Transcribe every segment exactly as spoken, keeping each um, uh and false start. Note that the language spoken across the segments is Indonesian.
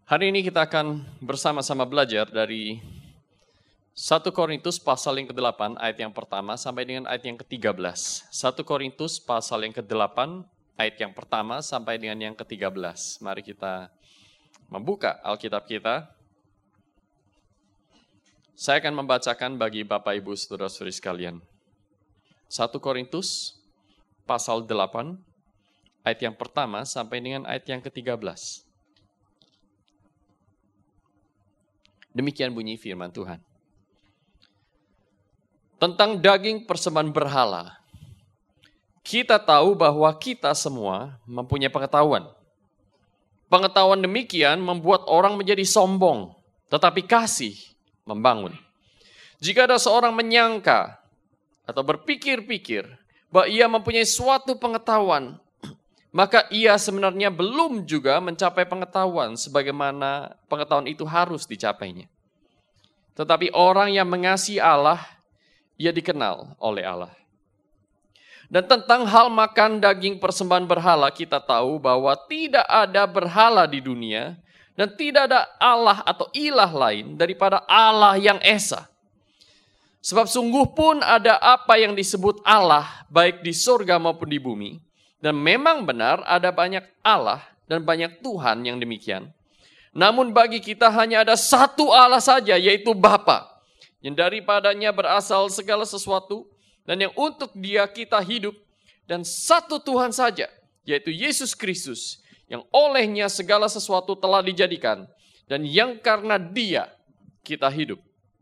Hari ini kita akan bersama-sama belajar dari satu Korintus pasal yang kedelapan ayat yang pertama sampai dengan ayat yang ketiga belas. satu Korintus pasal yang kedelapan ayat yang pertama sampai dengan yang ketiga belas. Mari kita membuka Alkitab kita. Saya akan membacakan bagi Bapak Ibu Saudara-saudari sekalian. satu Korintus pasal delapan ayat yang pertama sampai dengan ayat yang ketiga belas. Demikian bunyi firman Tuhan. Tentang daging persembahan berhala, kita tahu bahwa kita semua mempunyai pengetahuan. Pengetahuan demikian membuat orang menjadi sombong, tetapi kasih membangun. Jika ada seorang menyangka atau berpikir-pikir bahwa ia mempunyai suatu pengetahuan, maka ia sebenarnya belum juga mencapai pengetahuan sebagaimana pengetahuan itu harus dicapainya. Tetapi orang yang mengasihi Allah, ia dikenal oleh Allah. Dan tentang hal makan daging persembahan berhala, kita tahu bahwa tidak ada berhala di dunia dan tidak ada Allah atau ilah lain daripada Allah yang esa. Sebab sungguh pun ada apa yang disebut Allah, baik di surga maupun di bumi. Dan memang benar ada banyak Allah dan banyak Tuhan yang demikian. Namun bagi kita hanya ada satu Allah saja, yaitu Bapa, yang daripadanya berasal segala sesuatu dan yang untuk Dia kita hidup. Dan satu Tuhan saja, yaitu Yesus Kristus, yang olehnya segala sesuatu telah dijadikan dan yang karena Dia kita hidup.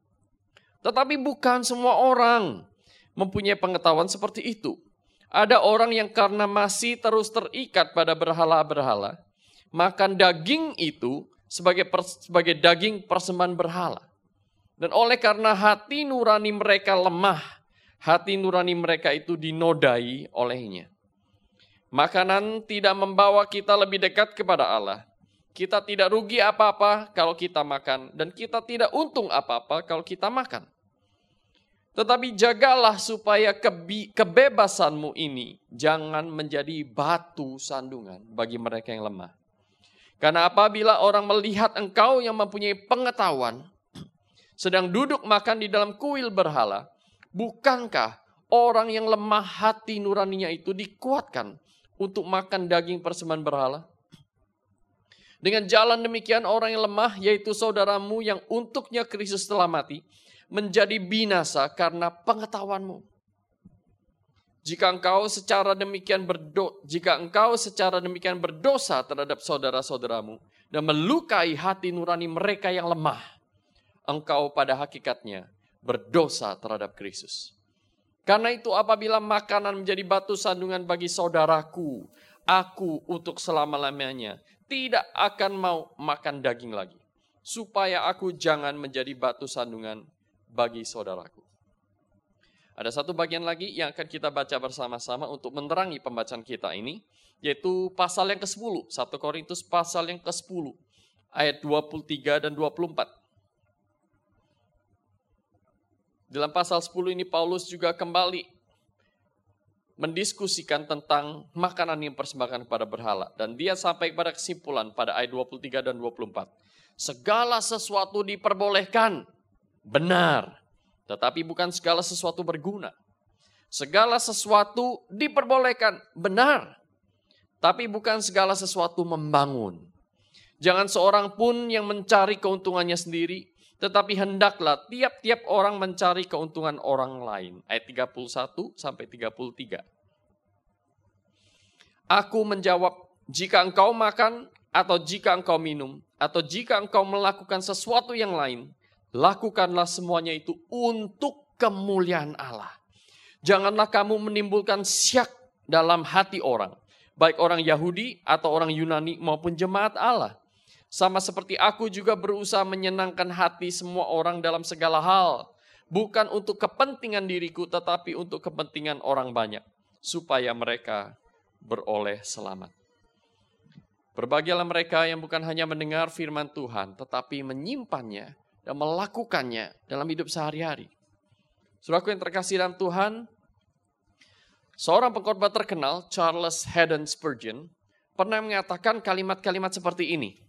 Tetapi bukan semua orang mempunyai pengetahuan seperti itu. Ada orang yang karena masih terus terikat pada berhala-berhala, makan daging itu sebagai pers- sebagai daging persembahan berhala. Dan oleh karena hati nurani mereka lemah, hati nurani mereka itu dinodai olehnya. Makanan tidak membawa kita lebih dekat kepada Allah. Kita tidak rugi apa-apa kalau kita makan, dan kita tidak untung apa-apa kalau kita makan. Tetapi jagalah supaya kebe- kebebasanmu ini jangan menjadi batu sandungan bagi mereka yang lemah. Karena apabila orang melihat engkau yang mempunyai pengetahuan sedang duduk makan di dalam kuil berhala, bukankah orang yang lemah hati nuraninya itu dikuatkan untuk makan daging persembahan berhala? Dengan jalan demikian orang yang lemah, yaitu saudaramu yang untuknya Kristus telah mati, menjadi binasa karena pengetahuanmu. Jika engkau secara demikian berdo, jika engkau secara demikian berdosa terhadap saudara-saudaramu dan melukai hati nurani mereka yang lemah, engkau pada hakikatnya berdosa terhadap Kristus. Karena itu apabila makanan menjadi batu sandungan bagi saudaraku, aku untuk selama-lamanya tidak akan mau makan daging lagi, supaya aku jangan menjadi batu sandungan bagi saudaraku. Ada satu bagian lagi yang akan kita baca bersama-sama untuk menerangi pembacaan kita ini, yaitu pasal yang kesepuluh, satu Korintus pasal yang kesepuluh, ayat dua puluh tiga dan dua puluh empat. Dalam pasal sepuluh ini Paulus juga kembali mendiskusikan tentang makanan yang persembahkan kepada berhala. Dan dia sampai pada kesimpulan pada ayat dua puluh tiga dan dua puluh empat. Segala sesuatu diperbolehkan, benar, tetapi bukan segala sesuatu berguna. Segala sesuatu diperbolehkan, benar, tapi bukan segala sesuatu membangun. Jangan seorang pun yang mencari keuntungannya sendiri, tetapi hendaklah tiap-tiap orang mencari keuntungan orang lain. Ayat tiga puluh satu sampai tiga puluh tiga. Aku menjawab, jika engkau makan atau jika engkau minum atau jika engkau melakukan sesuatu yang lain, lakukanlah semuanya itu untuk kemuliaan Allah. Janganlah kamu menimbulkan syak dalam hati orang, baik orang Yahudi atau orang Yunani maupun jemaat Allah. Sama seperti aku juga berusaha menyenangkan hati semua orang dalam segala hal. Bukan untuk kepentingan diriku, tetapi untuk kepentingan orang banyak. Supaya mereka beroleh selamat. Berbahagialah mereka yang bukan hanya mendengar firman Tuhan, tetapi menyimpannya dan melakukannya dalam hidup sehari-hari. Saudaraku yang terkasih dalam Tuhan, seorang pengkhotbah terkenal, Charles Haddon Spurgeon, pernah mengatakan kalimat-kalimat seperti ini.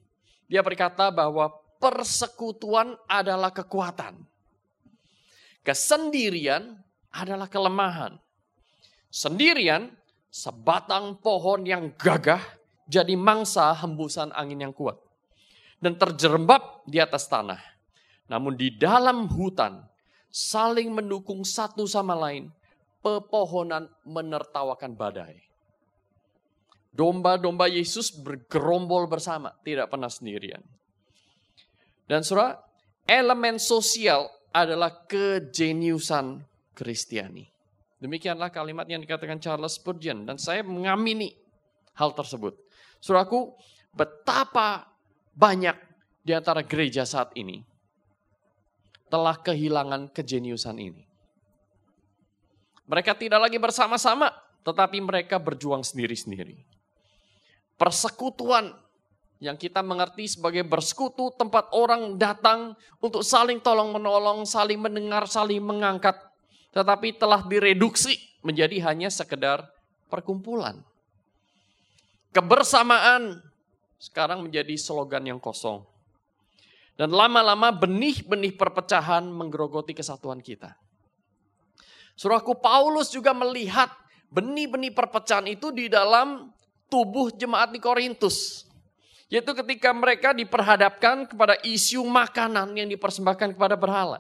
Dia berkata bahwa persekutuan adalah kekuatan. Kesendirian adalah kelemahan. Sendirian sebatang pohon yang gagah jadi mangsa hembusan angin yang kuat. Dan terjerembab di atas tanah. Namun di dalam hutan saling mendukung satu sama lain. Pepohonan menertawakan badai. Domba-domba Yesus bergerombol bersama, tidak pernah sendirian. Dan saudara, elemen sosial adalah kejeniusan Kristiani. Demikianlah kalimat yang dikatakan Charles Spurgeon. Dan saya mengamini hal tersebut. Saudaraku, betapa banyak di antara gereja saat ini telah kehilangan kejeniusan ini. Mereka tidak lagi bersama-sama, tetapi mereka berjuang sendiri-sendiri. Persekutuan yang kita mengerti sebagai bersekutu, tempat orang datang untuk saling tolong-menolong, saling mendengar, saling mengangkat. Tetapi telah direduksi menjadi hanya sekedar perkumpulan. Kebersamaan sekarang menjadi slogan yang kosong. Dan lama-lama benih-benih perpecahan menggerogoti kesatuan kita. Saudaraku, Paulus juga melihat benih-benih perpecahan itu di dalam tubuh jemaat di Korintus. Yaitu ketika mereka diperhadapkan kepada isu makanan yang dipersembahkan kepada berhala.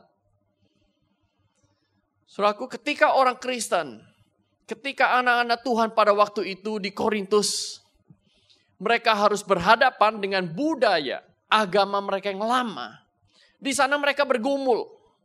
Saudaraku, ketika orang Kristen, ketika anak-anak Tuhan pada waktu itu di Korintus, mereka harus berhadapan dengan budaya agama mereka yang lama. Di sana mereka bergumul.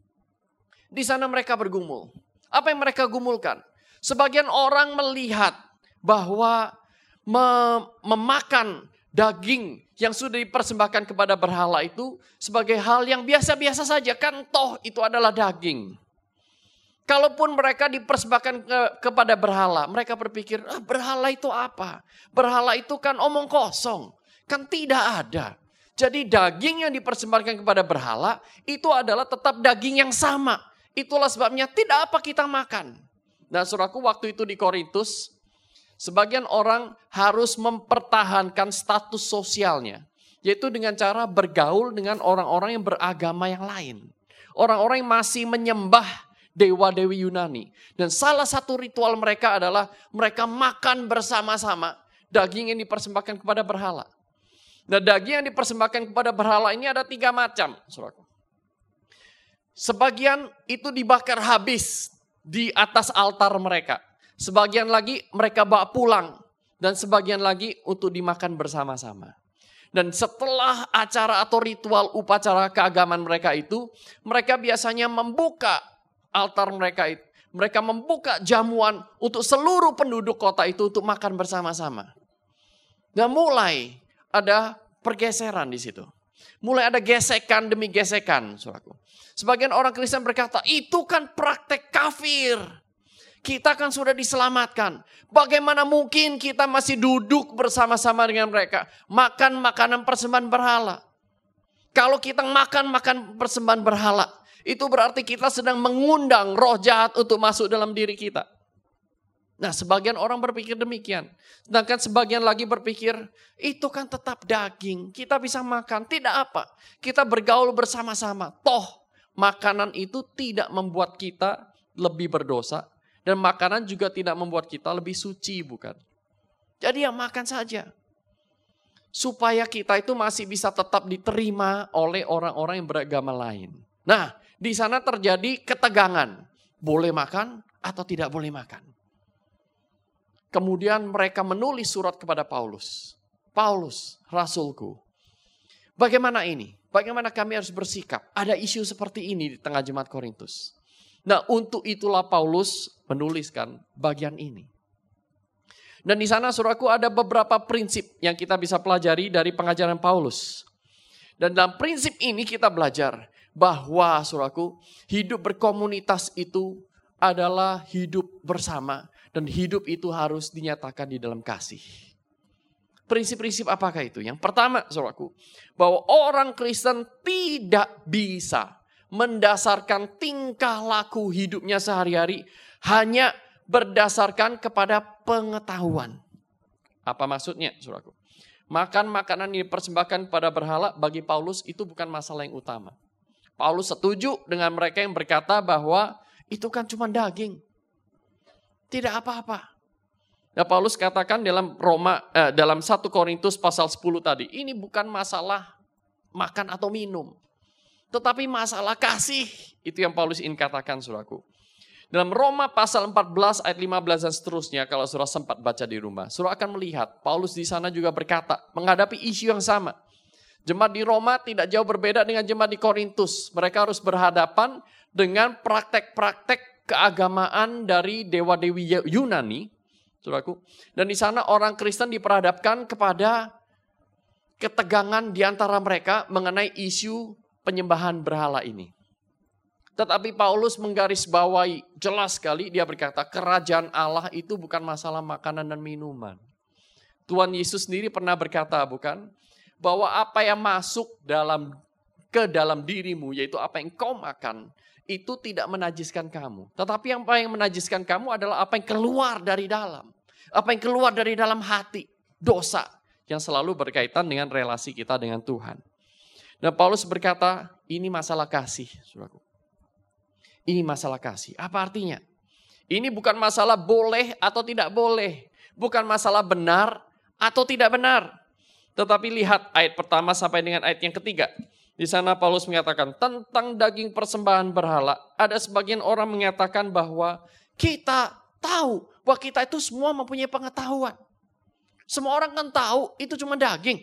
Di sana mereka bergumul. Apa yang mereka gumulkan? Sebagian orang melihat bahwa mem- memakan daging yang sudah dipersembahkan kepada berhala itu sebagai hal yang biasa-biasa saja. Kan toh itu adalah daging. Kalaupun mereka dipersembahkan ke, kepada berhala, mereka berpikir, ah, berhala itu apa? Berhala itu kan omong kosong. Kan tidak ada. Jadi daging yang dipersembahkan kepada berhala itu adalah tetap daging yang sama. Itulah sebabnya tidak apa kita makan. Nah, saudaraku, waktu itu di Korintus, sebagian orang harus mempertahankan status sosialnya. Yaitu dengan cara bergaul dengan orang-orang yang beragama yang lain. Orang-orang yang masih menyembah dewa-dewi Yunani. Dan salah satu ritual mereka adalah mereka makan bersama-sama daging yang dipersembahkan kepada berhala. Nah, daging yang dipersembahkan kepada berhala ini ada tiga macam, saudaraku. Sebagian itu dibakar habis di atas altar mereka. Sebagian lagi mereka bawa pulang. Dan sebagian lagi untuk dimakan bersama-sama. Dan setelah acara atau ritual upacara keagamaan mereka itu, mereka biasanya membuka altar mereka itu. Mereka membuka jamuan untuk seluruh penduduk kota itu untuk makan bersama-sama. Dan mulai ada pergeseran di situ. Mulai ada gesekan demi gesekan, saudaraku. Sebagian orang Kristen berkata, itu kan praktek kafir. Kita kan sudah diselamatkan. Bagaimana mungkin kita masih duduk bersama-sama dengan mereka. Makan makanan persembahan berhala. Kalau kita makan makan persembahan berhala, itu berarti kita sedang mengundang roh jahat untuk masuk dalam diri kita. Nah, sebagian orang berpikir demikian. Sedangkan sebagian lagi berpikir, itu kan tetap daging. Kita bisa makan, tidak apa. Kita bergaul bersama-sama. Toh, makanan itu tidak membuat kita lebih berdosa. Dan makanan juga tidak membuat kita lebih suci, bukan? Jadi ya makan saja. Supaya kita itu masih bisa tetap diterima oleh orang-orang yang beragama lain. Nah, di sana terjadi ketegangan. Boleh makan atau tidak boleh makan. Kemudian mereka menulis surat kepada Paulus. Paulus, rasulku. Bagaimana ini? Bagaimana kami harus bersikap? Ada isu seperti ini di tengah jemaat Korintus. Nah, untuk itulah Paulus menuliskan bagian ini. Dan di sana, saudaraku, ada beberapa prinsip yang kita bisa pelajari dari pengajaran Paulus. Dan dalam prinsip ini kita belajar bahwa, saudaraku, hidup berkomunitas itu adalah hidup bersama. Dan hidup itu harus dinyatakan di dalam kasih. Prinsip-prinsip apakah itu? Yang pertama, saudaraku, bahwa orang Kristen tidak bisa mendasarkan tingkah laku hidupnya sehari-hari hanya berdasarkan kepada pengetahuan. Apa maksudnya, saudaraku? Makan makanan yang dipersembahkan pada berhala bagi Paulus itu bukan masalah yang utama. Paulus setuju dengan mereka yang berkata bahwa itu kan cuma daging. Tidak apa-apa. Nah, Paulus katakan dalam Roma eh, dalam satu Korintus pasal sepuluh tadi, ini bukan masalah makan atau minum, tetapi masalah kasih. Itu yang Paulus ingin katakan, saudaraku. Dalam Roma pasal empat belas ayat lima belas dan seterusnya, kalau saudara sempat baca di rumah, saudara akan melihat Paulus di sana juga berkata menghadapi isu yang sama. Jemaat di Roma tidak jauh berbeda dengan jemaat di Korintus. Mereka harus berhadapan dengan praktek-praktek keagamaan dari dewa-dewi Yunani, saudaraku. Dan di sana orang Kristen diperhadapkan kepada ketegangan di antara mereka mengenai isu penyembahan berhala ini. Tetapi Paulus menggarisbawahi jelas sekali, dia berkata kerajaan Allah itu bukan masalah makanan dan minuman. Tuhan Yesus sendiri pernah berkata, bukan? Bahwa apa yang masuk dalam ke dalam dirimu, yaitu apa yang kau makan, itu tidak menajiskan kamu. Tetapi apa yang menajiskan kamu adalah apa yang keluar dari dalam. Apa yang keluar dari dalam hati, dosa yang selalu berkaitan dengan relasi kita dengan Tuhan. Dan Paulus berkata, ini masalah kasih, saudaraku. Ini masalah kasih. Apa artinya? Ini bukan masalah boleh atau tidak boleh. Bukan masalah benar atau tidak benar. Tetapi lihat ayat pertama sampai dengan ayat yang ketiga. Di sana Paulus mengatakan tentang daging persembahan berhala. Ada sebagian orang mengatakan bahwa kita tahu bahwa kita itu semua mempunyai pengetahuan. Semua orang kan tahu itu cuma daging.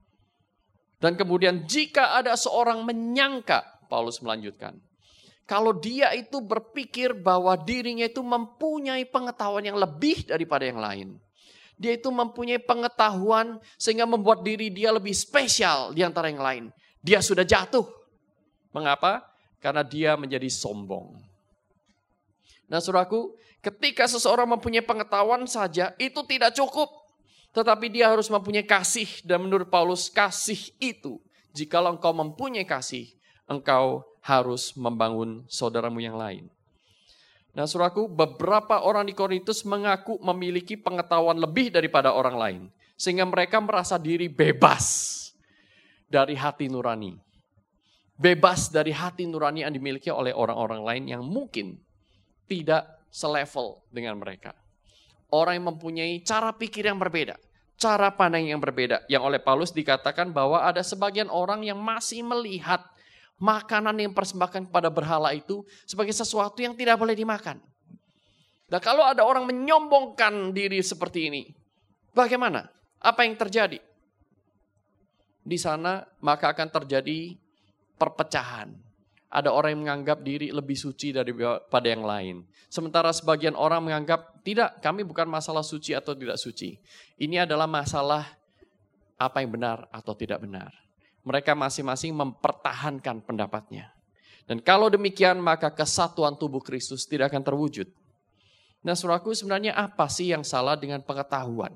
Dan kemudian jika ada seorang menyangka, Paulus melanjutkan. Kalau dia itu berpikir bahwa dirinya itu mempunyai pengetahuan yang lebih daripada yang lain. Dia itu mempunyai pengetahuan sehingga membuat diri dia lebih spesial di antara yang lain. Dia sudah jatuh. Mengapa? Karena dia menjadi sombong. Nah, saudaraku, ketika seseorang mempunyai pengetahuan saja, itu tidak cukup. Tetapi dia harus mempunyai kasih. Dan menurut Paulus, kasih itu, jikalau engkau mempunyai kasih, engkau harus membangun saudaramu yang lain. Nah, saudaraku, beberapa orang di Korintus mengaku memiliki pengetahuan lebih daripada orang lain. Sehingga mereka merasa diri bebas dari hati nurani. Bebas dari hati nurani yang dimiliki oleh orang-orang lain yang mungkin tidak selevel dengan mereka. Orang yang mempunyai cara pikir yang berbeda. Cara pandang yang berbeda. Yang oleh Paulus dikatakan bahwa ada sebagian orang yang masih melihat makanan yang persembahkan kepada berhala itu sebagai sesuatu yang tidak boleh dimakan. Dan kalau ada orang menyombongkan diri seperti ini, bagaimana? Apa yang terjadi? Di sana maka akan terjadi perpecahan. Ada orang yang menganggap diri lebih suci daripada yang lain. Sementara sebagian orang menganggap, tidak, kami bukan masalah suci atau tidak suci. Ini adalah masalah apa yang benar atau tidak benar. Mereka masing-masing mempertahankan pendapatnya. Dan kalau demikian maka kesatuan tubuh Kristus tidak akan terwujud. Nah, saudaraku, sebenarnya apa sih yang salah dengan pengetahuan?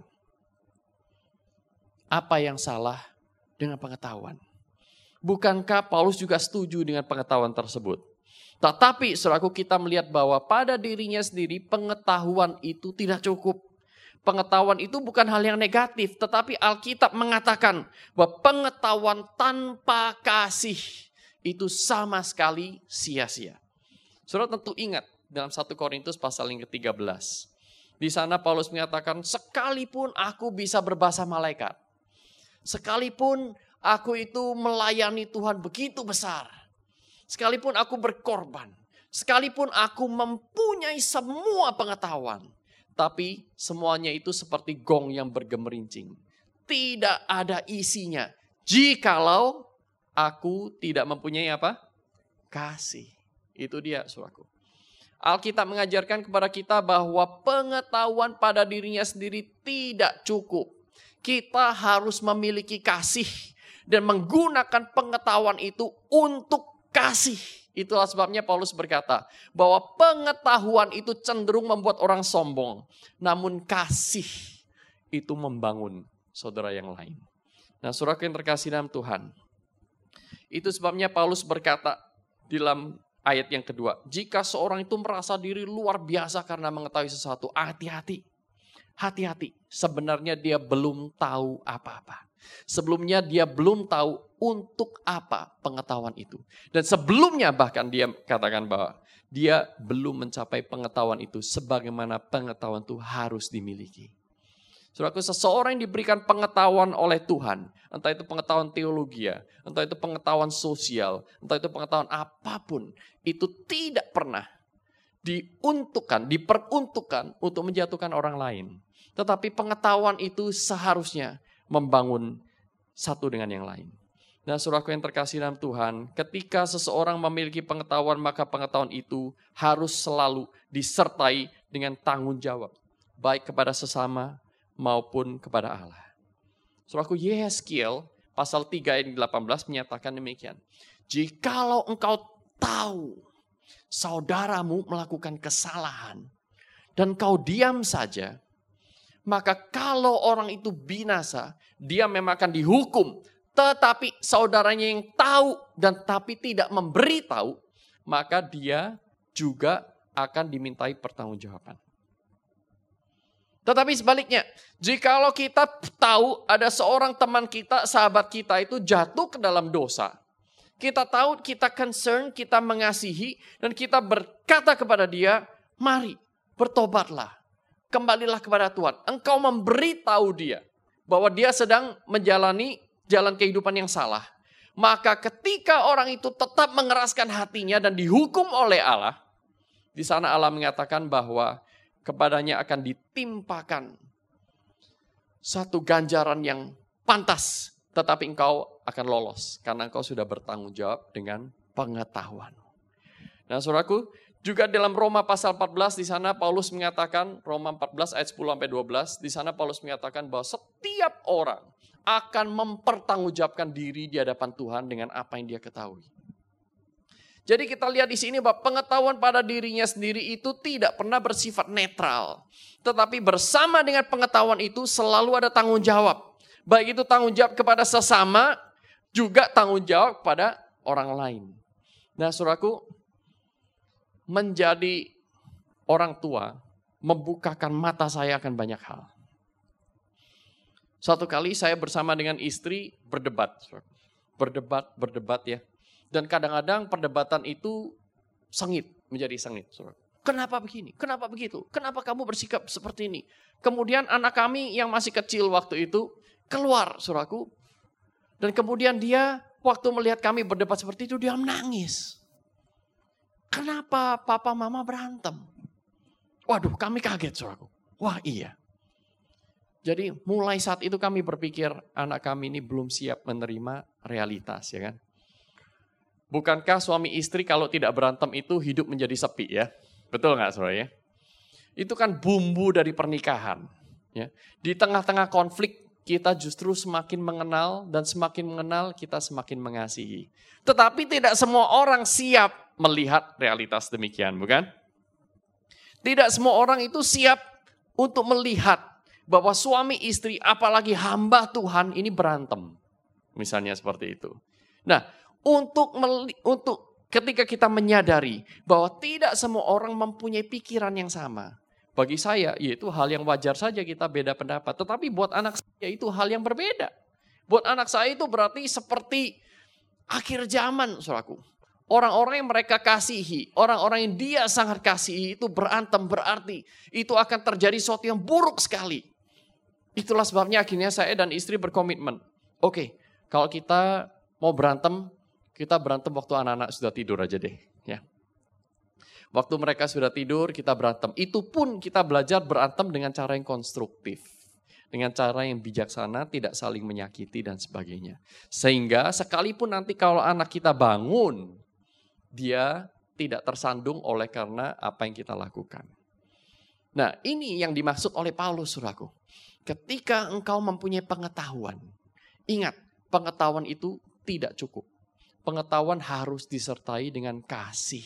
Apa yang salah dengan pengetahuan? Bukankah Paulus juga setuju dengan pengetahuan tersebut? Tetapi saudaraku, kita melihat bahwa pada dirinya sendiri pengetahuan itu tidak cukup. Pengetahuan itu bukan hal yang negatif, tetapi Alkitab mengatakan bahwa pengetahuan tanpa kasih itu sama sekali sia-sia. Saudara tentu ingat dalam satu Korintus pasal yang ke tiga belas. Di sana Paulus mengatakan, sekalipun aku bisa berbahasa malaikat, sekalipun aku itu melayani Tuhan begitu besar, sekalipun aku berkorban, sekalipun aku mempunyai semua pengetahuan, tapi semuanya itu seperti gong yang bergemerincing. Tidak ada isinya. Jikalau aku tidak mempunyai apa? Kasih. Itu dia, saudaraku. Alkitab mengajarkan kepada kita bahwa pengetahuan pada dirinya sendiri tidak cukup. Kita harus memiliki kasih dan menggunakan pengetahuan itu untuk kasih. Itulah sebabnya Paulus berkata bahwa pengetahuan itu cenderung membuat orang sombong. Namun kasih itu membangun saudara yang lain. Nah, saudara yang terkasih dalam Tuhan. Itu sebabnya Paulus berkata di dalam ayat yang kedua. Jika seorang itu merasa diri luar biasa karena mengetahui sesuatu, hati-hati. Hati-hati, sebenarnya dia belum tahu apa-apa. Sebelumnya dia belum tahu untuk apa pengetahuan itu. Dan sebelumnya bahkan dia katakan bahwa dia belum mencapai pengetahuan itu sebagaimana pengetahuan itu harus dimiliki. Saudaraku, seseorang yang diberikan pengetahuan oleh Tuhan, entah itu pengetahuan teologi, entah itu pengetahuan sosial, entah itu pengetahuan apapun, itu tidak pernah diuntukkan, diperuntukkan untuk menjatuhkan orang lain. Tetapi pengetahuan itu seharusnya membangun satu dengan yang lain. Nah, saudaraku yang terkasih dalam Tuhan, ketika seseorang memiliki pengetahuan, maka pengetahuan itu harus selalu disertai dengan tanggung jawab, baik kepada sesama maupun kepada Allah. Saudaraku, Yehezkiel pasal tiga ayat delapan belas menyatakan demikian. Jikalau engkau tahu saudaramu melakukan kesalahan dan kau diam saja, maka kalau orang itu binasa, dia memang akan dihukum. Tetapi saudaranya yang tahu dan tapi tidak memberitahu, maka dia juga akan dimintai pertanggungjawaban. Tetapi sebaliknya, jikalau kita tahu ada seorang teman kita, sahabat kita itu jatuh ke dalam dosa. Kita tahu, kita concern, kita mengasihi, dan kita berkata kepada dia, mari bertobatlah, kembalilah kepada Tuhan. Engkau memberitahu dia bahwa dia sedang menjalani jalan kehidupan yang salah. Maka ketika orang itu tetap mengeraskan hatinya dan dihukum oleh Allah, di sana Allah mengatakan bahwa kepadanya akan ditimpakan satu ganjaran yang pantas. Tetapi engkau akan lolos karena engkau sudah bertanggung jawab dengan pengetahuan. Nah, saudaraku, juga dalam Roma pasal empat belas di sana Paulus mengatakan, Roma empat belas ayat sepuluh sampai dua belas, di sana Paulus mengatakan bahwa setiap orang akan mempertanggungjawabkan diri di hadapan Tuhan dengan apa yang dia ketahui. Jadi kita lihat di sini bahwa pengetahuan pada dirinya sendiri itu tidak pernah bersifat netral. Tetapi bersama dengan pengetahuan itu selalu ada tanggung jawab. Baik itu tanggung jawab kepada sesama, juga tanggung jawab kepada orang lain. Nah, saudaraku, menjadi orang tua membukakan mata saya akan banyak hal. Suatu kali saya bersama dengan istri berdebat. Berdebat, berdebat ya. Dan kadang-kadang perdebatan itu sengit, menjadi sengit. Kenapa begini? Kenapa begitu? Kenapa kamu bersikap seperti ini? Kemudian anak kami yang masih kecil waktu itu keluar, saudaraku. Dan kemudian dia waktu melihat kami berdebat seperti itu, dia menangis. Kenapa papa mama berantem? Waduh, kami kaget, saudaraku. Wah, iya. Jadi mulai saat itu kami berpikir anak kami ini belum siap menerima realitas, ya kan? Bukankah suami istri kalau tidak berantem itu hidup menjadi sepi ya? Betul nggak saudara ya? Itu kan bumbu dari pernikahan. Ya. Di tengah-tengah konflik kita justru semakin mengenal dan semakin mengenal kita semakin mengasihi. Tetapi tidak semua orang siap melihat realitas demikian, bukan? Tidak semua orang itu siap untuk melihat bahwa suami istri apalagi hamba Tuhan ini berantem. Misalnya seperti itu. Nah, Untuk untuk ketika kita menyadari bahwa tidak semua orang mempunyai pikiran yang sama. Bagi saya, yaitu hal yang wajar saja kita beda pendapat. Tetapi buat anak saya itu hal yang berbeda. Buat anak saya itu berarti seperti akhir zaman, saudaraku. Orang-orang yang mereka kasihi, orang-orang yang dia sangat kasihi itu berantem berarti itu akan terjadi sesuatu yang buruk sekali. Itulah sebabnya akhirnya saya dan istri berkomitmen. Oke, kalau kita mau berantem, kita berantem waktu anak-anak sudah tidur aja deh. Ya. Waktu mereka sudah tidur, kita berantem. Itu pun kita belajar berantem dengan cara yang konstruktif. Dengan cara yang bijaksana, tidak saling menyakiti dan sebagainya. Sehingga sekalipun nanti kalau anak kita bangun, dia tidak tersandung oleh karena apa yang kita lakukan. Nah, ini yang dimaksud oleh Paulus, saudaraku. Ketika engkau mempunyai pengetahuan, ingat, pengetahuan itu tidak cukup. Pengetahuan harus disertai dengan kasih.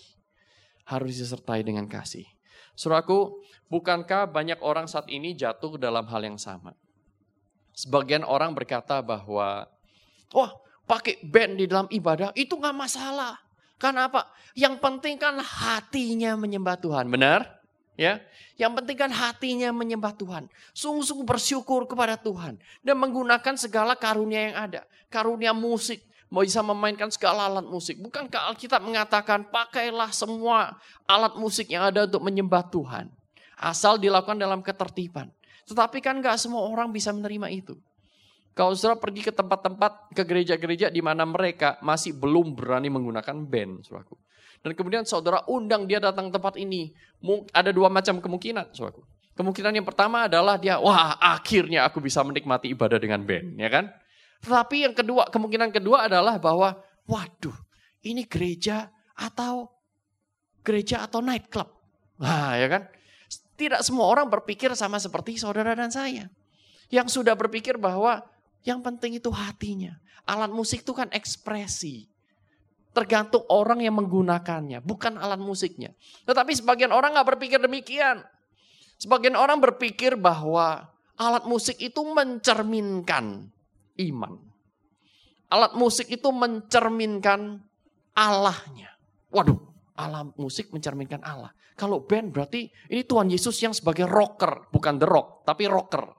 Harus disertai dengan kasih. Saudaraku, bukankah banyak orang saat ini jatuh dalam hal yang sama? Sebagian orang berkata bahwa, wah, pakai band di dalam ibadah itu gak masalah. Karena apa? Yang penting kan hatinya menyembah Tuhan. Benar? Ya, yang penting kan hatinya menyembah Tuhan, sungguh-sungguh bersyukur kepada Tuhan dan menggunakan segala karunia yang ada. Karunia musik, mau bisa memainkan segala alat musik. Bukankah Alkitab mengatakan pakailah semua alat musik yang ada untuk menyembah Tuhan, asal dilakukan dalam ketertiban. Tetapi kan gak semua orang bisa menerima itu. Kalau saudara pergi ke tempat-tempat, ke gereja-gereja di mana mereka masih belum berani menggunakan band, saudaraku. Dan kemudian saudara undang dia datang ke tempat ini. Ada dua macam kemungkinan, saudaraku. Kemungkinan yang pertama adalah dia, wah akhirnya aku bisa menikmati ibadah dengan band, ya kan? Tetapi yang kedua, kemungkinan kedua adalah bahwa, waduh, ini gereja atau gereja atau nightclub. Nah, ya kan? Tidak semua orang berpikir sama seperti saudara dan saya. Yang sudah berpikir bahwa yang penting itu hatinya. Alat musik itu kan ekspresi. Tergantung orang yang menggunakannya, bukan alat musiknya. Tetapi sebagian orang gak berpikir demikian. Sebagian orang berpikir bahwa alat musik itu mencerminkan iman. Alat musik itu mencerminkan Allahnya. Waduh, alat musik mencerminkan Allah. Kalau band berarti ini Tuhan Yesus yang sebagai rocker, bukan The Rock, tapi rocker.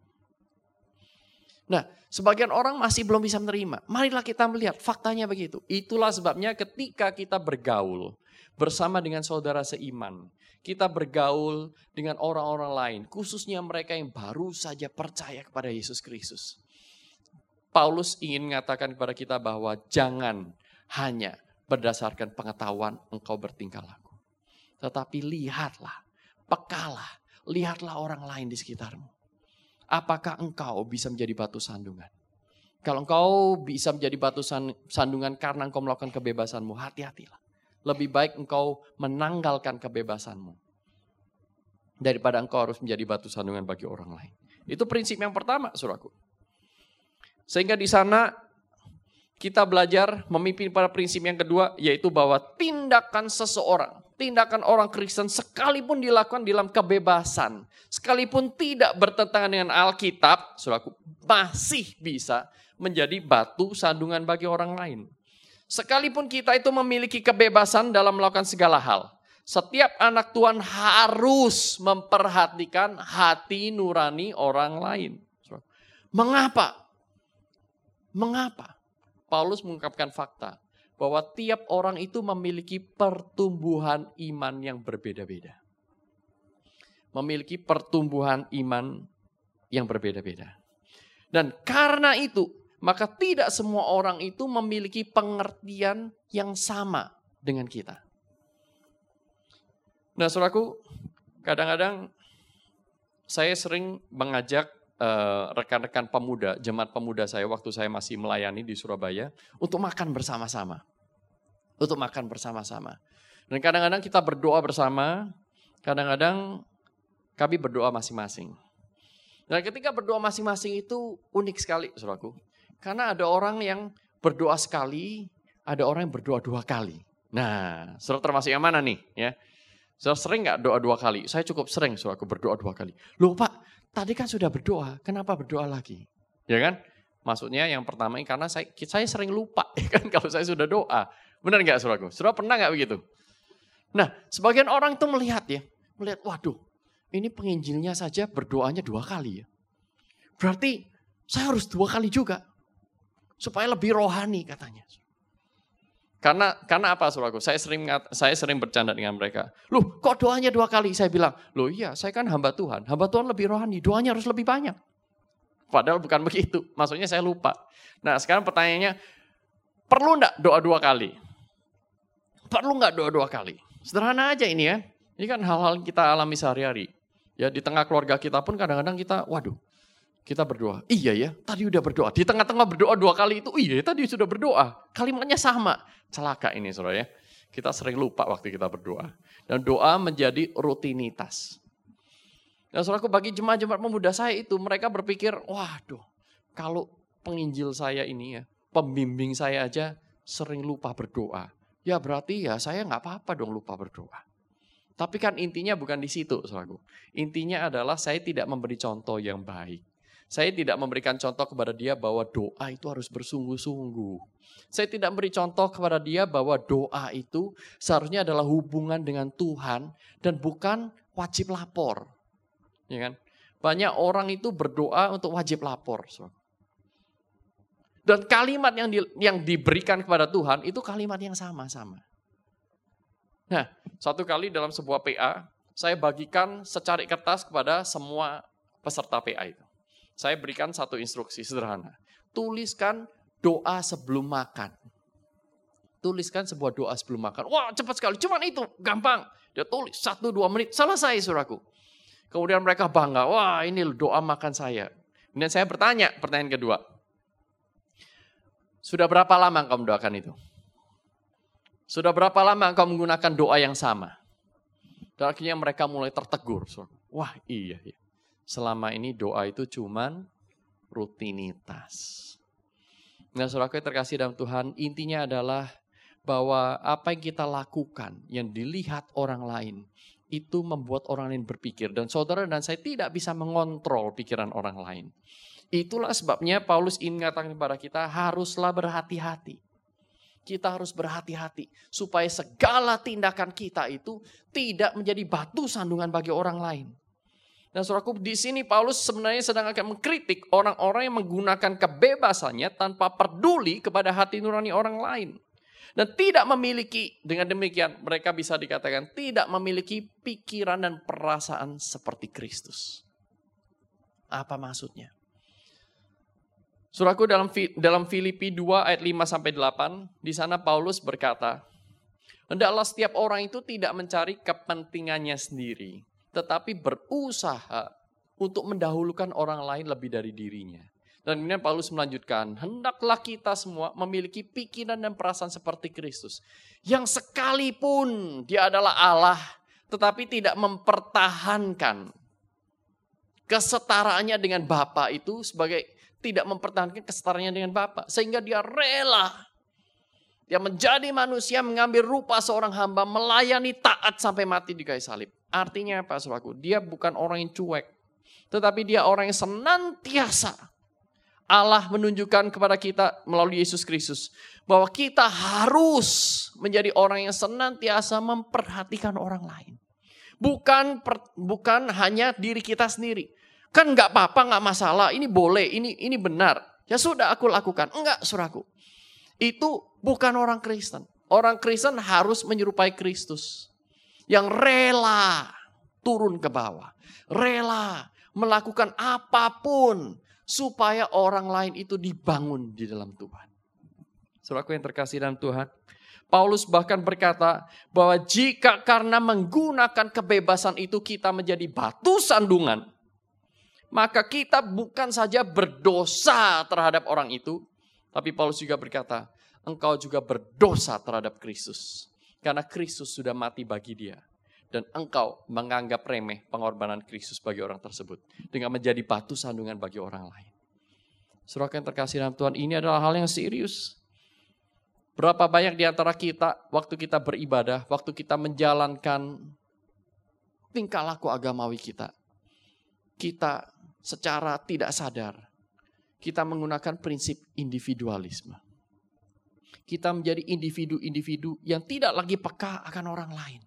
Nah, sebagian orang masih belum bisa menerima. Marilah kita melihat faktanya begitu. Itulah sebabnya ketika kita bergaul bersama dengan saudara seiman, kita bergaul dengan orang-orang lain, khususnya mereka yang baru saja percaya kepada Yesus Kristus. Paulus ingin mengatakan kepada kita bahwa jangan hanya berdasarkan pengetahuan engkau bertingkah laku. Tetapi lihatlah, pekalah, lihatlah orang lain di sekitarmu. Apakah engkau bisa menjadi batu sandungan? Kalau engkau bisa menjadi batu sandungan karena engkau melakukan kebebasanmu, hati-hatilah. Lebih baik engkau menanggalkan kebebasanmu daripada engkau harus menjadi batu sandungan bagi orang lain. Itu prinsip yang pertama, saudaraku. Sehingga di sana kita belajar memimpin pada prinsip yang kedua, yaitu bahwa tindakan seseorang, tindakan orang Kristen sekalipun dilakukan dalam kebebasan, sekalipun tidak bertentangan dengan Alkitab, saudaraku, masih bisa menjadi batu sandungan bagi orang lain. Sekalipun kita itu memiliki kebebasan dalam melakukan segala hal, setiap anak Tuhan harus memperhatikan hati nurani orang lain. Mengapa? Mengapa? Paulus mengungkapkan fakta bahwa tiap orang itu memiliki pertumbuhan iman yang berbeda-beda. Memiliki pertumbuhan iman yang berbeda-beda. Dan karena itu, maka tidak semua orang itu memiliki pengertian yang sama dengan kita. Nah, saudaraku, kadang-kadang saya sering mengajak Uh, rekan-rekan pemuda, jemaat pemuda saya waktu saya masih melayani di Surabaya untuk makan bersama-sama. Untuk makan bersama-sama. Dan kadang-kadang kita berdoa bersama, kadang-kadang kami berdoa masing-masing. Dan ketika berdoa masing-masing itu unik sekali, saudaraku. Karena ada orang yang berdoa sekali, ada orang yang berdoa dua kali. Nah, saudara termasuk yang mana nih? Ya, saudara sering gak doa dua kali? Saya cukup sering, saudaraku, berdoa dua kali. Loh Pak, tadi kan sudah berdoa, kenapa berdoa lagi? Ya kan? Maksudnya yang pertama karena saya, saya sering lupa ya kan kalau saya sudah doa. Benar nggak saudaraku? Saudara pernah nggak begitu? Nah, sebagian orang tuh melihat ya, melihat waduh, ini penginjilnya saja berdoanya dua kali ya. Berarti saya harus dua kali juga supaya lebih rohani katanya. Karena karena apa saudaraku? Saya sering saya sering bercanda dengan mereka. Loh, kok doanya dua kali? Saya bilang, loh iya, saya kan hamba Tuhan. Hamba Tuhan lebih rohani, doanya harus lebih banyak. Padahal bukan begitu. Maksudnya saya lupa. Nah, sekarang pertanyaannya, perlu enggak doa dua kali? Perlu enggak doa dua kali? Sederhana aja ini ya. Ini kan hal-hal yang kita alami sehari-hari. Ya, di tengah keluarga kita pun kadang-kadang kita, waduh, kita berdoa. Iya ya, tadi udah berdoa. Di tengah-tengah berdoa dua kali itu, iya tadi sudah berdoa. Kalimatnya sama. Celaka ini saudara ya. Kita sering lupa waktu kita berdoa. Dan doa menjadi rutinitas. Dan saudaraku, bagi jemaat-jemaat pemuda saya itu, mereka berpikir, waduh, kalau penginjil saya ini ya, pembimbing saya aja sering lupa berdoa. Ya berarti ya saya gak apa-apa dong lupa berdoa. Tapi kan intinya bukan di situ saudaraku. Intinya adalah saya tidak memberi contoh yang baik. Saya tidak memberikan contoh kepada dia bahwa doa itu harus bersungguh-sungguh. Saya tidak beri contoh kepada dia bahwa doa itu seharusnya adalah hubungan dengan Tuhan dan bukan wajib lapor. Ya kan? Banyak orang itu berdoa untuk wajib lapor. Dan kalimat yang di, yang diberikan kepada Tuhan itu kalimat yang sama-sama. Nah, satu kali dalam sebuah P A, saya bagikan secari kertas kepada semua peserta P A itu. Saya berikan satu instruksi sederhana. Tuliskan doa sebelum makan. Tuliskan sebuah doa sebelum makan. Wah, cepat sekali. Cuman itu, gampang. Dia tulis satu dua menit, selesai saudaraku. Kemudian mereka bangga. Wah, ini doa makan saya. Kemudian saya bertanya, pertanyaan kedua. Sudah berapa lama engkau mendoakan itu? Sudah berapa lama engkau menggunakan doa yang sama? Dan akhirnya mereka mulai tertegur. Wah, iya, iya. Selama ini doa itu cuman rutinitas. Nah, saudaraku yang terkasih dalam Tuhan, intinya adalah bahwa apa yang kita lakukan, yang dilihat orang lain, itu membuat orang lain berpikir. Dan saudara dan saya tidak bisa mengontrol pikiran orang lain. Itulah sebabnya Paulus ingin mengatakan kepada kita, haruslah berhati-hati. Kita harus berhati-hati supaya segala tindakan kita itu tidak menjadi batu sandungan bagi orang lain. Nah, saudaraku, di sini Paulus sebenarnya sedang akan mengkritik orang-orang yang menggunakan kebebasannya tanpa peduli kepada hati nurani orang lain. Dan tidak memiliki, dengan demikian mereka bisa dikatakan tidak memiliki pikiran dan perasaan seperti Kristus. Apa maksudnya? Saudaraku, dalam dalam Filipi dua ayat lima sampai delapan, di sana Paulus berkata, hendaklah setiap orang itu tidak mencari kepentingannya sendiri, tetapi berusaha untuk mendahulukan orang lain lebih dari dirinya. Dan kemudian Paulus melanjutkan, hendaklah kita semua memiliki pikiran dan perasaan seperti Kristus, yang sekalipun dia adalah Allah, tetapi tidak mempertahankan kesetaraannya dengan Bapa itu sebagai tidak mempertahankan kesetaraannya dengan Bapa, sehingga dia rela, dia menjadi manusia, mengambil rupa seorang hamba, melayani taat sampai mati di kayu salib. Artinya apa, saudaraku? Dia bukan orang yang cuek, tetapi dia orang yang senantiasa Allah menunjukkan kepada kita melalui Yesus Kristus bahwa kita harus menjadi orang yang senantiasa memperhatikan orang lain. Bukan per, bukan hanya diri kita sendiri. Kan nggak apa-apa, nggak masalah, ini boleh, ini ini benar. Ya sudah aku lakukan. Enggak, saudaraku. Itu bukan orang Kristen. Orang Kristen harus menyerupai Kristus. Yang rela turun ke bawah. Rela melakukan apapun supaya orang lain itu dibangun di dalam Tuhan. Saudaraku yang terkasih dalam Tuhan, Paulus bahkan berkata bahwa jika karena menggunakan kebebasan itu kita menjadi batu sandungan, maka kita bukan saja berdosa terhadap orang itu, tapi Paulus juga berkata, engkau juga berdosa terhadap Kristus. Karena Kristus sudah mati bagi dia. Dan engkau menganggap remeh pengorbanan Kristus bagi orang tersebut. Dengan menjadi batu sandungan bagi orang lain. Saudara yang terkasih dalam Tuhan, ini adalah hal yang serius. Berapa banyak di antara kita, waktu kita beribadah, waktu kita menjalankan tingkah laku agamawi kita, kita secara tidak sadar, kita menggunakan prinsip individualisme. Kita menjadi individu-individu yang tidak lagi peka akan orang lain.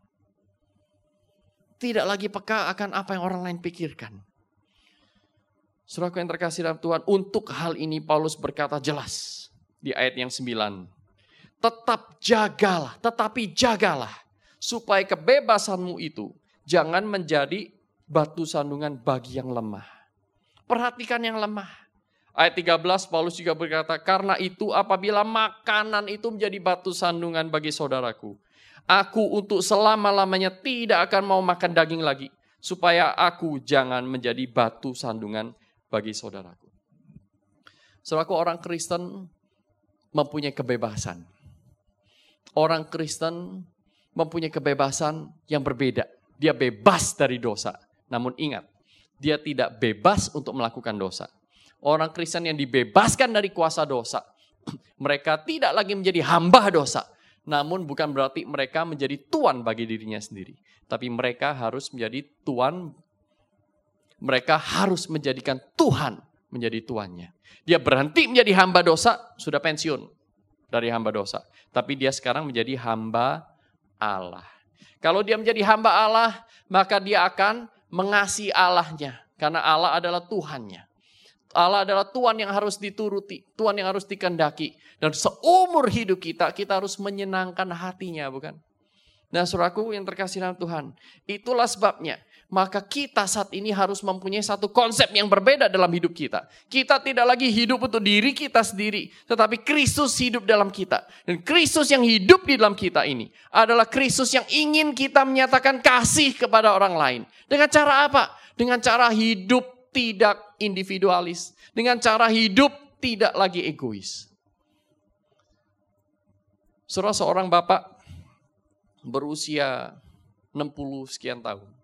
Tidak lagi peka akan apa yang orang lain pikirkan. Saudaraku yang terkasih dalam Tuhan, untuk hal ini Paulus berkata jelas di ayat yang sembilan. Tetap jagalah, tetapi jagalah supaya kebebasanmu itu jangan menjadi batu sandungan bagi yang lemah. Perhatikan yang lemah. Ayat tiga belas Paulus juga berkata, karena itu apabila makanan itu menjadi batu sandungan bagi saudaraku, aku untuk selama-lamanya tidak akan mau makan daging lagi, supaya aku jangan menjadi batu sandungan bagi saudaraku. Saudaraku, orang Kristen mempunyai kebebasan. Orang Kristen mempunyai kebebasan yang berbeda. Dia bebas dari dosa. Namun ingat, dia tidak bebas untuk melakukan dosa. Orang Kristen yang dibebaskan dari kuasa dosa, mereka tidak lagi menjadi hamba dosa. Namun bukan berarti mereka menjadi tuan bagi dirinya sendiri. Tapi mereka harus menjadi tuan, mereka harus menjadikan Tuhan menjadi tuannya. Dia berhenti menjadi hamba dosa, sudah pensiun dari hamba dosa. Tapi dia sekarang menjadi hamba Allah. Kalau dia menjadi hamba Allah, maka dia akan mengasihi Allahnya. Karena Allah adalah Tuhannya. Allah adalah Tuhan yang harus dituruti, Tuhan yang harus dikehendaki. Dan seumur hidup kita, kita harus menyenangkan hatinya, bukan? Nah, saudaraku yang terkasih dalam Tuhan, itulah sebabnya. Maka kita saat ini harus mempunyai satu konsep yang berbeda dalam hidup kita. Kita tidak lagi hidup untuk diri kita sendiri. Tetapi Kristus hidup dalam kita. Dan Kristus yang hidup di dalam kita ini adalah Kristus yang ingin kita menyatakan kasih kepada orang lain. Dengan cara apa? Dengan cara hidup tidak individualis. Dengan cara hidup tidak lagi egois. Saudara, seorang bapak berusia enam puluh sekian tahun.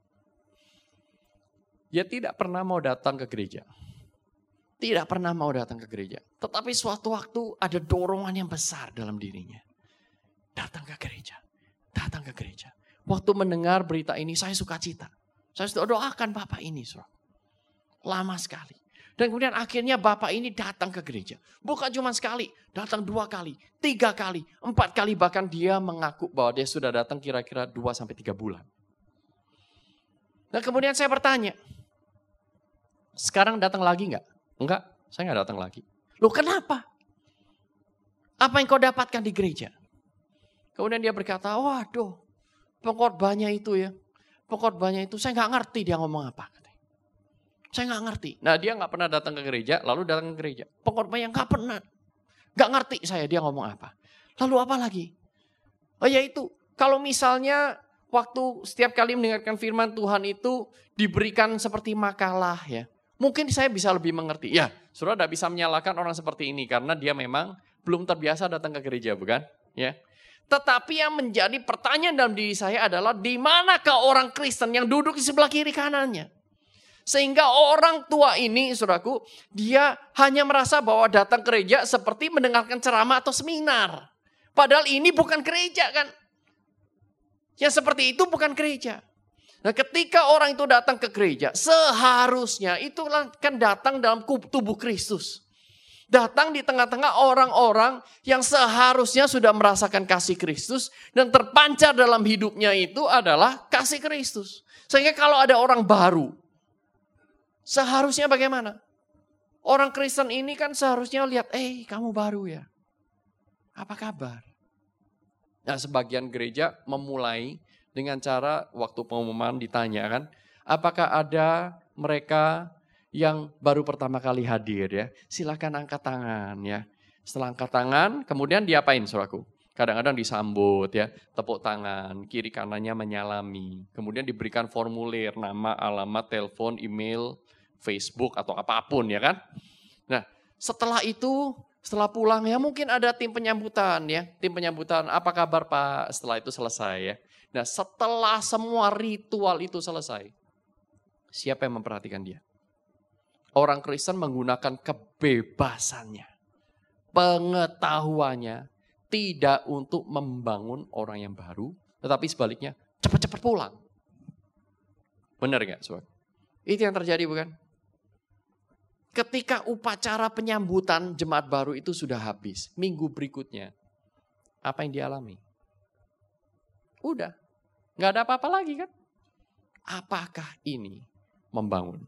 Dia tidak pernah mau datang ke gereja. Tidak pernah mau datang ke gereja. Tetapi suatu waktu ada dorongan yang besar dalam dirinya. Datang ke gereja. Datang ke gereja. Waktu mendengar berita ini saya sukacita. Saya sudah doakan bapak ini. Saudara. Lama sekali. Dan kemudian akhirnya bapak ini datang ke gereja. Bukan cuma sekali. Datang dua kali. Tiga kali. Empat kali. Bahkan dia mengaku bahwa dia sudah datang kira-kira dua sampai tiga bulan. Dan kemudian saya bertanya. Sekarang datang lagi enggak? Enggak, saya enggak datang lagi. Loh kenapa? Apa yang kau dapatkan di gereja? Kemudian dia berkata, waduh, pengkhotbahnya itu ya. Pengkhotbahnya itu saya enggak ngerti dia ngomong apa. Saya enggak ngerti. Nah dia enggak pernah datang ke gereja, lalu datang ke gereja. Pengkhotbahnya enggak pernah. Enggak ngerti saya dia ngomong apa. Lalu apa lagi? Oh yaitu, kalau misalnya waktu setiap kali mendengarkan firman Tuhan itu diberikan seperti makalah ya. Mungkin saya bisa lebih mengerti. Ya, saudara tidak bisa menyalahkan orang seperti ini. Karena dia memang belum terbiasa datang ke gereja, bukan? Ya. Tetapi yang menjadi pertanyaan dalam diri saya adalah, di manakah orang Kristen yang duduk di sebelah kiri kanannya? Sehingga orang tua ini, saudaraku, dia hanya merasa bahwa datang ke gereja seperti mendengarkan ceramah atau seminar. Padahal ini bukan gereja kan? Yang seperti itu bukan gereja. Nah ketika orang itu datang ke gereja, seharusnya itu kan datang dalam tubuh Kristus. Datang di tengah-tengah orang-orang yang seharusnya sudah merasakan kasih Kristus. Dan terpancar dalam hidupnya itu adalah kasih Kristus. Sehingga kalau ada orang baru, seharusnya bagaimana? Orang Kristen ini kan seharusnya lihat, eh kamu baru ya. Apa kabar? Nah sebagian gereja memulai dengan cara waktu pengumuman ditanya kan, apakah ada mereka yang baru pertama kali hadir ya? Silakan angkat tangan ya. Setelah angkat tangan, kemudian diapain saudaraku? Kadang-kadang disambut ya, tepuk tangan, kiri kanannya menyalami. Kemudian diberikan formulir, nama, alamat, telepon, email, Facebook atau apapun ya kan. Nah setelah itu, setelah pulang ya mungkin ada tim penyambutan ya. Tim penyambutan, apa kabar Pak? Setelah itu selesai ya. Nah setelah semua ritual itu selesai, siapa yang memperhatikan dia? Orang Kristen menggunakan kebebasannya, pengetahuannya, tidak untuk membangun orang yang baru, tetapi sebaliknya cepat-cepat pulang. Benar gak? Sobat? Itu yang terjadi bukan? Ketika upacara penyambutan jemaat baru itu sudah habis, minggu berikutnya, apa yang dialami? Udah, gak ada apa-apa lagi kan? Apakah ini membangun?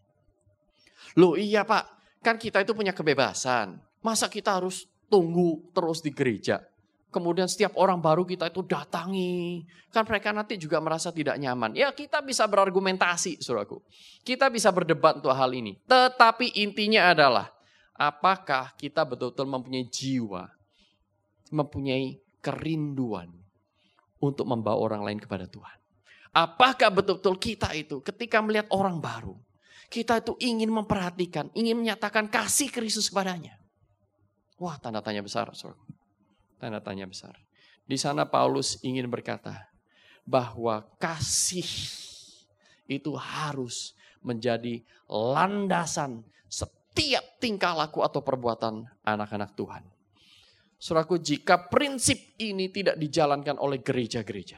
Loh iya Pak, kan kita itu punya kebebasan. Masa kita harus tunggu terus di gereja? Kemudian setiap orang baru kita itu datangi. Kan mereka nanti juga merasa tidak nyaman. Ya kita bisa berargumentasi saudaraku. Kita bisa berdebat untuk hal ini. Tetapi intinya adalah, apakah kita betul-betul mempunyai jiwa, mempunyai kerinduan untuk membawa orang lain kepada Tuhan. Apakah betul-betul kita itu ketika melihat orang baru, kita itu ingin memperhatikan, ingin menyatakan kasih Kristus kepadanya. Wah, tanda tanya besar, saudara. Tanda tanya besar. Di sana Paulus ingin berkata bahwa kasih itu harus menjadi landasan setiap tingkah laku atau perbuatan anak-anak Tuhan. Saudaraku, jika prinsip ini tidak dijalankan oleh gereja-gereja,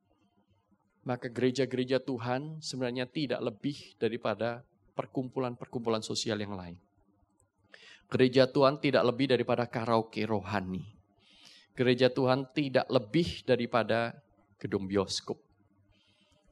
maka gereja-gereja Tuhan sebenarnya tidak lebih daripada perkumpulan-perkumpulan sosial yang lain. Gereja Tuhan tidak lebih daripada karaoke rohani. Gereja Tuhan tidak lebih daripada gedung bioskop.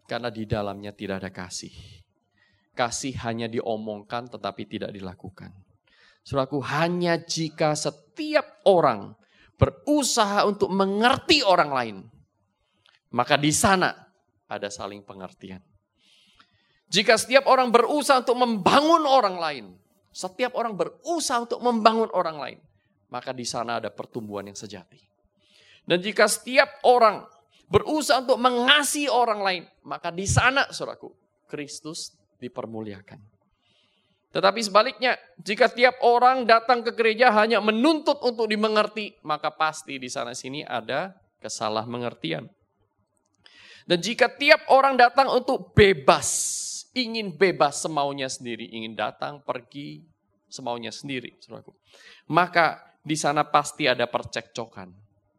Karena di dalamnya tidak ada kasih. Kasih hanya diomongkan tetapi tidak dilakukan. Saudaraku, hanya jika setiap orang berusaha untuk mengerti orang lain, maka di sana ada saling pengertian. Jika setiap orang berusaha untuk membangun orang lain, setiap orang berusaha untuk membangun orang lain, maka di sana ada pertumbuhan yang sejati. Dan jika setiap orang berusaha untuk mengasihi orang lain, maka di sana, saudaraku, Kristus dipermuliakan. Tetapi sebaliknya, jika tiap orang datang ke gereja hanya menuntut untuk dimengerti, maka pasti di sana sini ada kesalahmengertian. Dan jika tiap orang datang untuk bebas, ingin bebas semaunya sendiri, ingin datang, pergi semaunya sendiri, saudaraku, maka di sana pasti ada percekcokan.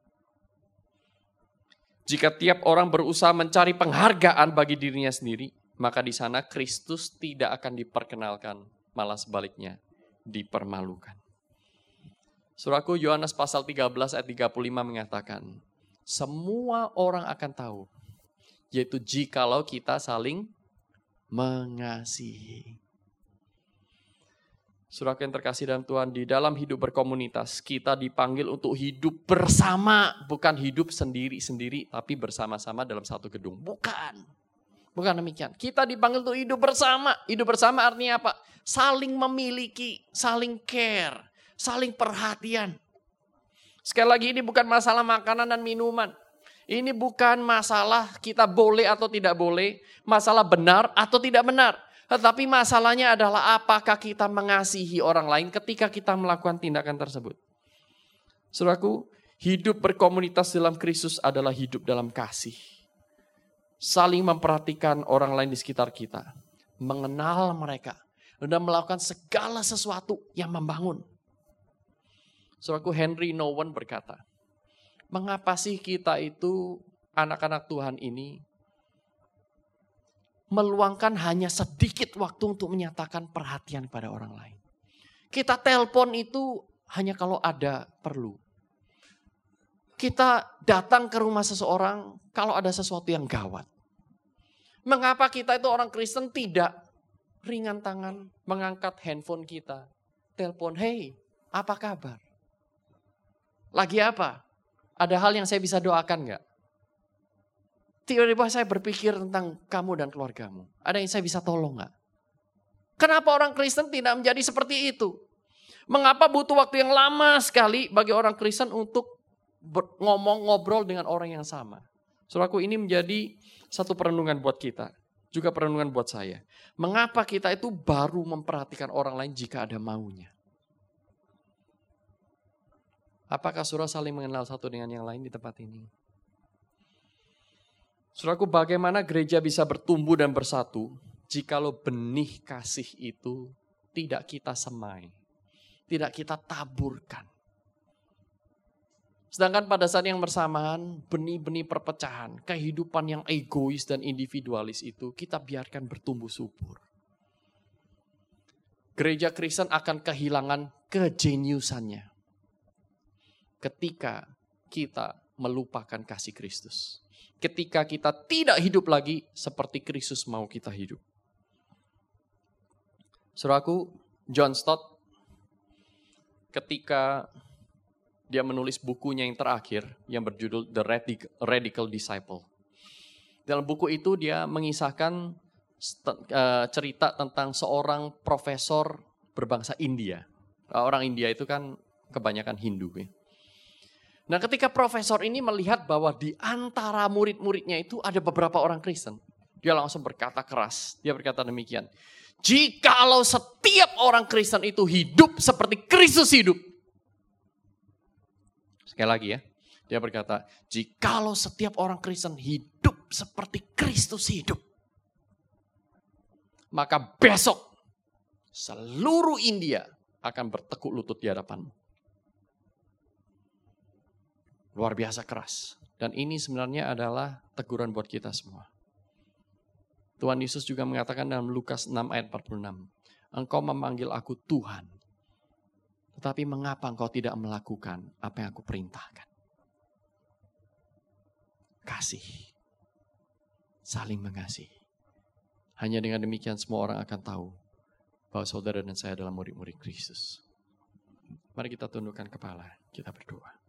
Jika tiap orang berusaha mencari penghargaan bagi dirinya sendiri, maka di sana Kristus tidak akan diperkenalkan, malah sebaliknya dipermalukan. Saudaraku, Yohanes pasal tiga belas ayat tiga puluh lima mengatakan, semua orang akan tahu, yaitu jikalau kita saling mengasihi. Saudaraku yang terkasih dalam Tuhan, di dalam hidup berkomunitas, kita dipanggil untuk hidup bersama, bukan hidup sendiri-sendiri, tapi bersama-sama dalam satu gedung. Bukan. Bukan demikian. Kita dipanggil untuk hidup bersama. Hidup bersama artinya apa? Saling memiliki, saling care, saling perhatian. Sekali lagi, ini bukan masalah makanan dan minuman. Ini bukan masalah kita boleh atau tidak boleh, masalah benar atau tidak benar. Tetapi masalahnya adalah apakah kita mengasihi orang lain ketika kita melakukan tindakan tersebut. Saudaraku, hidup berkomunitas dalam Kristus adalah hidup dalam kasih. Saling memperhatikan orang lain di sekitar kita. Mengenal mereka. Dan melakukan segala sesuatu yang membangun. Saudaraku, Henry Nouwen berkata, mengapa sih kita itu, anak-anak Tuhan ini, meluangkan hanya sedikit waktu untuk menyatakan perhatian pada orang lain. Kita telepon itu hanya kalau ada perlu. Kita datang ke rumah seseorang kalau ada sesuatu yang gawat. Mengapa kita itu orang Kristen tidak ringan tangan mengangkat handphone kita, telepon, hey, apa kabar? Lagi apa? Ada hal yang saya bisa doakan nggak? Tiba-tiba saya berpikir tentang kamu dan keluargamu. Ada yang saya bisa tolong nggak? Kenapa orang Kristen tidak menjadi seperti itu? Mengapa butuh waktu yang lama sekali bagi orang Kristen untuk ber- ngomong, ngobrol dengan orang yang sama? Saudaraku, ini menjadi satu perenungan buat kita. Juga perenungan buat saya. Mengapa kita itu baru memperhatikan orang lain jika ada maunya? Apakah saudara saling mengenal satu dengan yang lain di tempat ini? Saudaraku, bagaimana gereja bisa bertumbuh dan bersatu jikalau benih kasih itu tidak kita semai, tidak kita taburkan. Sedangkan pada saat yang bersamaan, benih-benih perpecahan, kehidupan yang egois dan individualis itu kita biarkan bertumbuh subur. Gereja Kristen akan kehilangan kejeniusannya ketika kita melupakan kasih Kristus. Ketika kita tidak hidup lagi seperti Kristus mau kita hidup. Saudaraku, John Stott ketika dia menulis bukunya yang terakhir yang berjudul The Radical Disciple. Dalam buku itu dia mengisahkan cerita tentang seorang profesor berbangsa India. Orang India itu kan kebanyakan Hindu. Nah, ketika profesor ini melihat bahwa di antara murid-muridnya itu ada beberapa orang Kristen, dia langsung berkata keras. Dia berkata demikian, jikalau setiap orang Kristen itu hidup seperti Kristus hidup. Sekali lagi ya, dia berkata, jikalau setiap orang Kristen hidup seperti Kristus hidup, maka besok seluruh India akan bertekuk lutut di hadapanmu. Luar biasa keras. Dan ini sebenarnya adalah teguran buat kita semua. Tuhan Yesus juga mengatakan dalam Lukas enam ayat empat puluh enam. Engkau memanggil aku Tuhan. Tetapi mengapa engkau tidak melakukan apa yang aku perintahkan? Kasih. saling mengasihi. Hanya dengan demikian semua orang akan tahu bahwa saudara dan saya adalah murid-murid Kristus. Mari kita tundukkan kepala, kita berdoa.